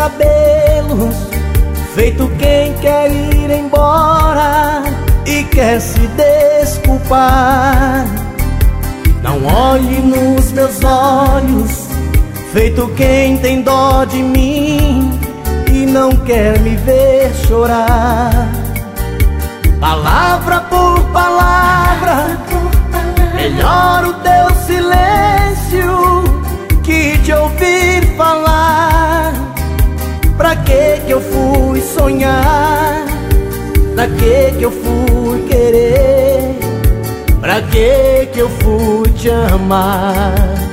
cabelos, feito quem quer ir embora e quer se desculpar. Não olhe nos meus olhos, feito quem tem dó de mim e não quer me ver chorar. Palavra por palavra, melhor o teu silêncio que te ouvir falar. Pra que eu fui sonhar? Pra que eu fui querer? Pra que eu fui te amar?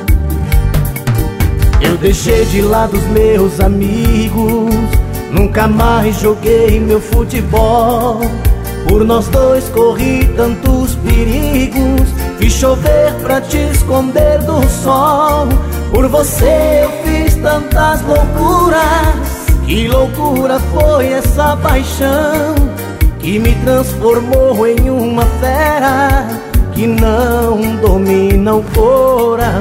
Eu deixei de lado os meus amigos, nunca mais joguei meu futebol. Por nós dois corri tantos perigos, fiz chover pra te esconder do sol. Por você eu fiz tantas loucuras. Que loucura foi essa paixão que me transformou em uma fera que não domina o coração.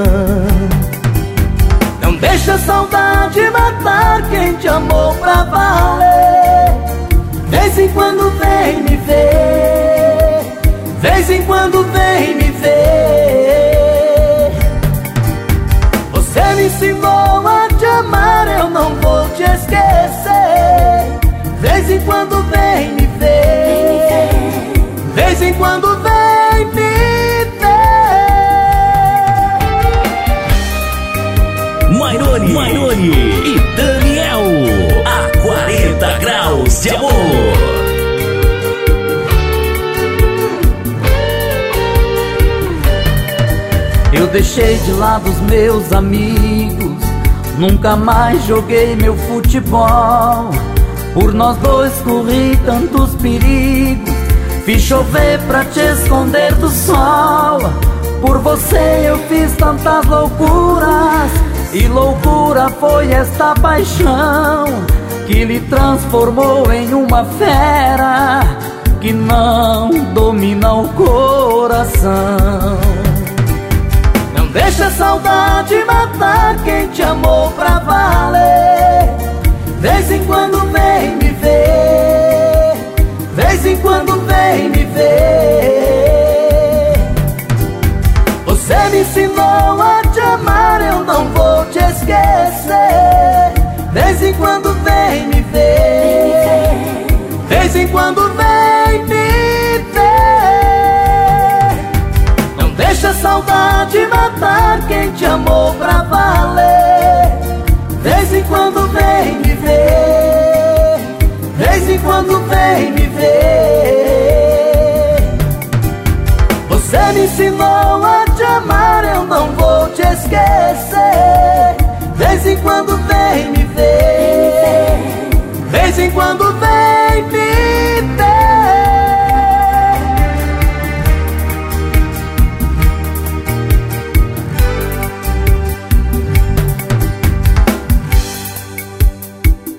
Não deixa a saudade matar quem te amou pra valer. Vez em quando vem me ver, vez em quando vem me ver. Você me ensinou a te amar, eu não vou te esquecer. Vez em quando vem me ver, vez em quando vem me ver. Mairone e Daniel, a 40 graus de amor. Eu deixei de lado os meus amigos, nunca mais joguei meu futebol. Por nós dois corri tantos perigos, fiz chover pra te esconder do sol. Por você eu fiz tantas loucuras, e loucura foi esta paixão que lhe transformou em uma fera que não domina o coração. Não deixa a saudade matar quem te amou pra valer. Vez em quando vem me ver, vez em quando vem me ver. Você me ensinou a te amar, eu não vou te esquecer. Vez em quando vem me ver, vez em quando vem me ver. Não deixa a saudade matar quem te amou pra valer. Vez em quando vem me ver, vez em quando vem me ver. Você me ensinou a te amar, eu não vou te esquecer. Vez em quando vem me